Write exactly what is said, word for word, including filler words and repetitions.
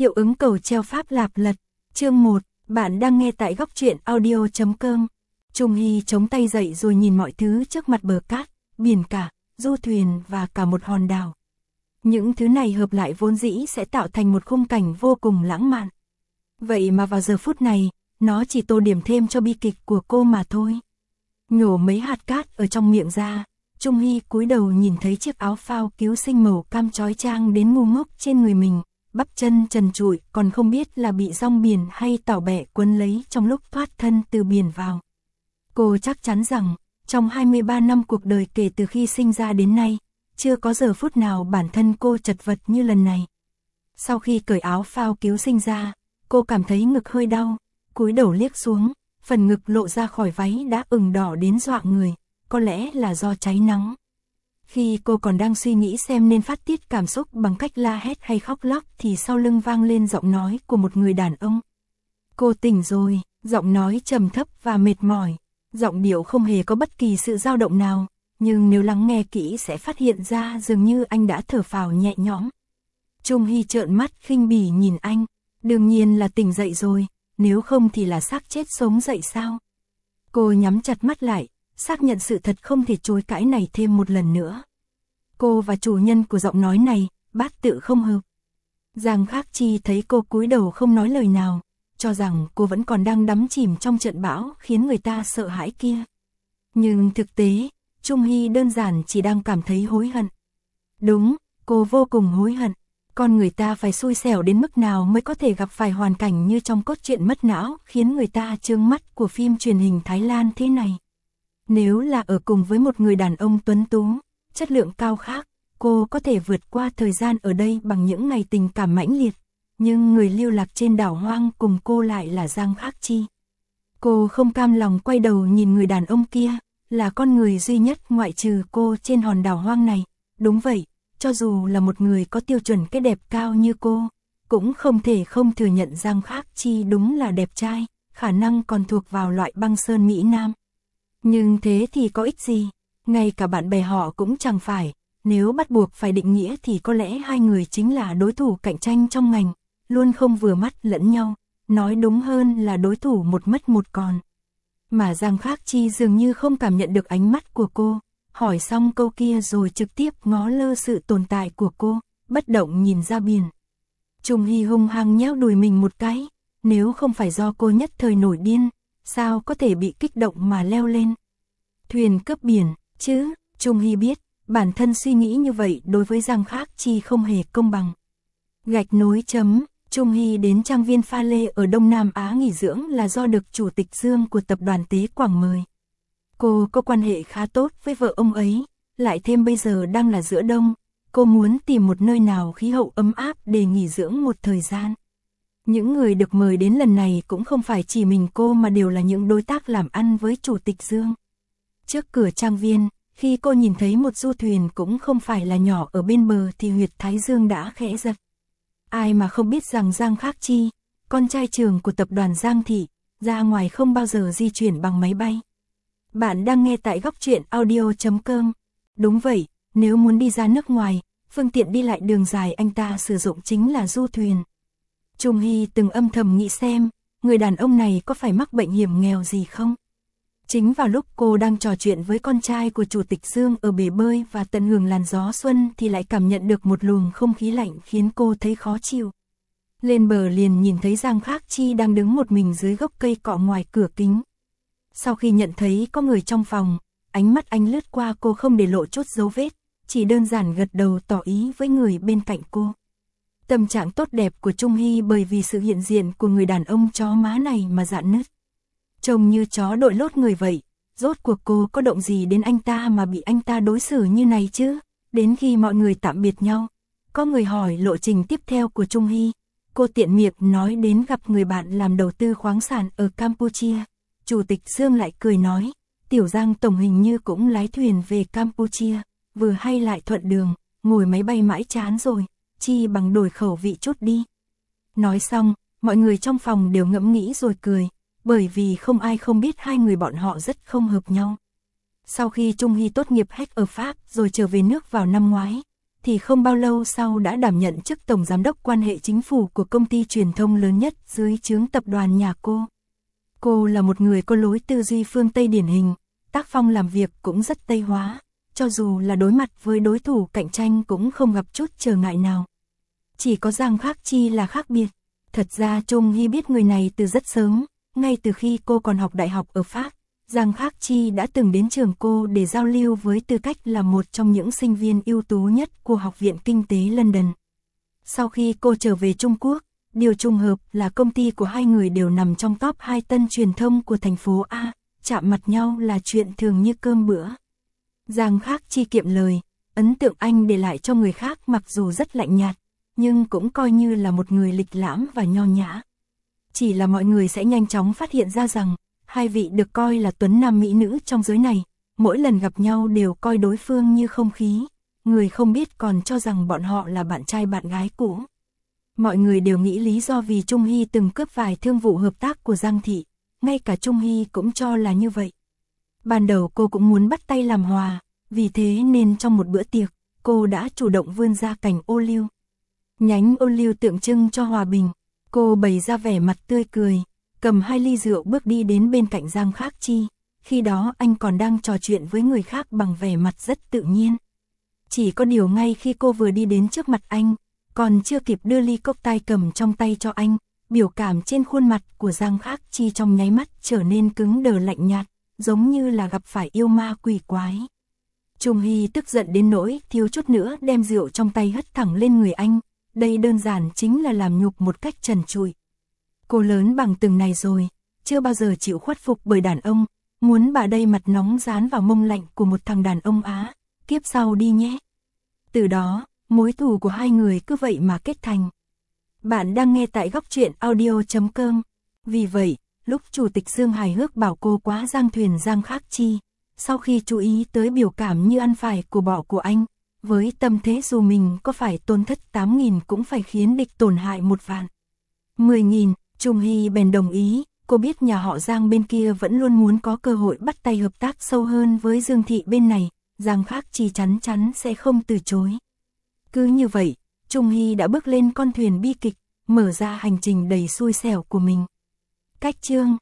Hiệu ứng cầu treo Pháp Lạp Lật. Chương một, bạn đang nghe tại góc truyện audio chấm com. Trung Hy chống tay dậy rồi nhìn mọi thứ trước mặt: bờ cát, biển cả, du thuyền và cả một hòn đảo. Những thứ này hợp lại vốn dĩ sẽ tạo thành một khung cảnh vô cùng lãng mạn. Vậy mà vào giờ phút này, nó chỉ tô điểm thêm cho bi kịch của cô mà thôi. Nhổ mấy hạt cát ở trong miệng ra, Trung Hy cúi đầu nhìn thấy chiếc áo phao cứu sinh màu cam chói chang đến ngu ngốc trên người mình, bắp chân trần trụi, còn không biết là bị rong biển hay tảo bẹ quấn lấy trong lúc thoát thân từ biển vào. Cô chắc chắn rằng, trong hai mươi ba năm cuộc đời kể từ khi sinh ra đến nay, chưa có giờ phút nào bản thân cô chật vật như lần này. Sau khi cởi áo phao cứu sinh ra, cô cảm thấy ngực hơi đau, cúi đầu liếc xuống, phần ngực lộ ra khỏi váy đã ửng đỏ đến dọa người, có lẽ là do cháy nắng. Khi cô còn đang suy nghĩ xem nên phát tiết cảm xúc bằng cách la hét hay khóc lóc thì sau lưng vang lên giọng nói của một người đàn ông. Cô tỉnh rồi, giọng nói trầm thấp và mệt mỏi, giọng điệu không hề có bất kỳ sự dao động nào, nhưng nếu lắng nghe kỹ sẽ phát hiện ra dường như anh đã thở phào nhẹ nhõm. Trung Hy trợn mắt khinh bỉ nhìn anh, đương nhiên là tỉnh dậy rồi, nếu không thì là xác chết sống dậy sao? Cô nhắm chặt mắt lại, xác nhận sự thật không thể chối cãi này thêm một lần nữa. Cô và chủ nhân của giọng nói này, bát tự không hợp. Giang Khắc Chi thấy cô cúi đầu không nói lời nào, cho rằng cô vẫn còn đang đắm chìm trong trận bão khiến người ta sợ hãi kia. Nhưng thực tế, Trung Hy đơn giản chỉ đang cảm thấy hối hận. Đúng, cô vô cùng hối hận. Con người ta phải xui xẻo đến mức nào mới có thể gặp phải hoàn cảnh như trong cốt truyện mất não khiến người ta trương mắt của phim truyền hình Thái Lan thế này. Nếu là ở cùng với một người đàn ông tuấn tú, chất lượng cao khác, cô có thể vượt qua thời gian ở đây bằng những ngày tình cảm mãnh liệt. Nhưng người lưu lạc trên đảo hoang cùng cô lại là Giang Khắc Chi. Cô không cam lòng quay đầu nhìn người đàn ông kia, là con người duy nhất ngoại trừ cô trên hòn đảo hoang này. Đúng vậy, cho dù là một người có tiêu chuẩn cái đẹp cao như cô, cũng không thể không thừa nhận Giang Khắc Chi đúng là đẹp trai, khả năng còn thuộc vào loại băng sơn Mỹ Nam. Nhưng thế thì có ích gì, ngay cả bạn bè họ cũng chẳng phải, nếu bắt buộc phải định nghĩa thì có lẽ hai người chính là đối thủ cạnh tranh trong ngành, luôn không vừa mắt lẫn nhau, nói đúng hơn là đối thủ một mất một còn. Mà Giang Khắc Chi dường như không cảm nhận được ánh mắt của cô, hỏi xong câu kia rồi trực tiếp ngó lơ sự tồn tại của cô, bất động nhìn ra biển. Trung Hy hung hăng nhéo đùi mình một cái, nếu không phải do cô nhất thời nổi điên, sao có thể bị kích động mà leo lên thuyền cướp biển, chứ? Trung Hy biết, bản thân suy nghĩ như vậy đối với Giang Khắc Chi không hề công bằng. Gạch nối chấm, Trung Hy đến trang viên Pha Lê ở Đông Nam Á nghỉ dưỡng là do được Chủ tịch Dương của tập đoàn Tế Quảng mời. Cô có quan hệ khá tốt với vợ ông ấy, lại thêm bây giờ đang là giữa đông, cô muốn tìm một nơi nào khí hậu ấm áp để nghỉ dưỡng một thời gian. Những người được mời đến lần này cũng không phải chỉ mình cô mà đều là những đối tác làm ăn với Chủ tịch Dương. Trước cửa trang viên, khi cô nhìn thấy một du thuyền cũng không phải là nhỏ ở bên bờ thì huyệt thái dương đã khẽ giật. Ai mà không biết rằng Giang Khắc Chi, con trai trưởng của tập đoàn Giang Thị, ra ngoài không bao giờ di chuyển bằng máy bay. Bạn đang nghe tại góc truyện audio chấm com. Đúng vậy, nếu muốn đi ra nước ngoài, phương tiện đi lại đường dài anh ta sử dụng chính là du thuyền. Trung Hy từng âm thầm nghĩ xem, người đàn ông này có phải mắc bệnh hiểm nghèo gì không? Chính vào lúc cô đang trò chuyện với con trai của Chủ tịch Dương ở bể bơi và tận hưởng làn gió xuân thì lại cảm nhận được một luồng không khí lạnh khiến cô thấy khó chịu. Lên bờ liền nhìn thấy Giang Khắc Chi đang đứng một mình dưới gốc cây cọ ngoài cửa kính. Sau khi nhận thấy có người trong phòng, ánh mắt anh lướt qua cô không để lộ chút dấu vết, chỉ đơn giản gật đầu tỏ ý với người bên cạnh cô. Tâm trạng tốt đẹp của Trung Hy bởi vì sự hiện diện của người đàn ông chó má này mà rạn nứt. Trông như chó đội lốt người vậy, rốt cuộc cô có động gì đến anh ta mà bị anh ta đối xử như này chứ? Đến khi mọi người tạm biệt nhau, có người hỏi lộ trình tiếp theo của Trung Hy, cô tiện miệng nói đến gặp người bạn làm đầu tư khoáng sản ở Campuchia. Chủ tịch Dương lại cười nói, Tiểu Giang tổng hình như cũng lái thuyền về Campuchia, vừa hay lại thuận đường, ngồi máy bay mãi chán rồi, chi bằng đổi khẩu vị chút đi. Nói xong, mọi người trong phòng đều ngẫm nghĩ rồi cười, bởi vì không ai không biết hai người bọn họ rất không hợp nhau. Sau khi Trung Hy tốt nghiệp H E C ở Pháp rồi trở về nước vào năm ngoái, thì không bao lâu sau đã đảm nhận chức tổng giám đốc quan hệ chính phủ của công ty truyền thông lớn nhất dưới trướng tập đoàn nhà cô. Cô là một người có lối tư duy phương Tây điển hình, tác phong làm việc cũng rất Tây hóa, cho dù là đối mặt với đối thủ cạnh tranh cũng không gặp chút trở ngại nào. Chỉ có Giang Khắc Chi là khác biệt. Thật ra Chung Hee biết người này từ rất sớm, ngay từ khi cô còn học đại học ở Pháp, Giang Khắc Chi đã từng đến trường cô để giao lưu với tư cách là một trong những sinh viên ưu tú nhất của Học viện Kinh tế London. Sau khi cô trở về Trung Quốc, điều trùng hợp là công ty của hai người đều nằm trong top hai tân truyền thông của thành phố A, chạm mặt nhau là chuyện thường như cơm bữa. Giang Khắc Chi kiệm lời, ấn tượng anh để lại cho người khác mặc dù rất lạnh nhạt, nhưng cũng coi như là một người lịch lãm và nho nhã. Chỉ là mọi người sẽ nhanh chóng phát hiện ra rằng, hai vị được coi là tuấn nam mỹ nữ trong giới này, mỗi lần gặp nhau đều coi đối phương như không khí, người không biết còn cho rằng bọn họ là bạn trai bạn gái cũ. Mọi người đều nghĩ lý do vì Chung Hee từng cướp vài thương vụ hợp tác của Giang Thị, ngay cả Chung Hee cũng cho là như vậy. Ban đầu cô cũng muốn bắt tay làm hòa, vì thế nên trong một bữa tiệc, cô đã chủ động vươn ra cành ô liu. Nhánh ô liu tượng trưng cho hòa bình, cô bày ra vẻ mặt tươi cười, cầm hai ly rượu bước đi đến bên cạnh Giang Khắc Chi, khi đó anh còn đang trò chuyện với người khác bằng vẻ mặt rất tự nhiên. Chỉ có điều ngay khi cô vừa đi đến trước mặt anh, còn chưa kịp đưa ly cốc tai cầm trong tay cho anh, biểu cảm trên khuôn mặt của Giang Khắc Chi trong nháy mắt trở nên cứng đờ lạnh nhạt, giống như là gặp phải yêu ma quỷ quái. Chung Hee tức giận đến nỗi thiếu chút nữa đem rượu trong tay hất thẳng lên người anh, đây đơn giản chính là làm nhục một cách trần trụi. Cô lớn bằng từng này rồi, chưa bao giờ chịu khuất phục bởi đàn ông, muốn bà đây mặt nóng dán vào mông lạnh của một thằng đàn ông Á, kiếp sau đi nhé. Từ đó, mối thù của hai người cứ vậy mà kết thành. Bạn đang nghe tại góc truyện audio chấm com. Vì vậy, lúc Chủ tịch Dương hài hước bảo cô quá giang thuyền Giang Khắc Chi, sau khi chú ý tới biểu cảm như ăn phải của bỏ của anh, với tâm thế dù mình có phải tổn thất tám nghìn cũng phải khiến địch tổn hại một vạn. mười nghìn, Chung Hee bèn đồng ý, cô biết nhà họ Giang bên kia vẫn luôn muốn có cơ hội bắt tay hợp tác sâu hơn với Dương Thị bên này, Giang Khắc Chi chắn chắn sẽ không từ chối. Cứ như vậy, Chung Hee đã bước lên con thuyền bi kịch, mở ra hành trình đầy xui xẻo của mình. Cách chương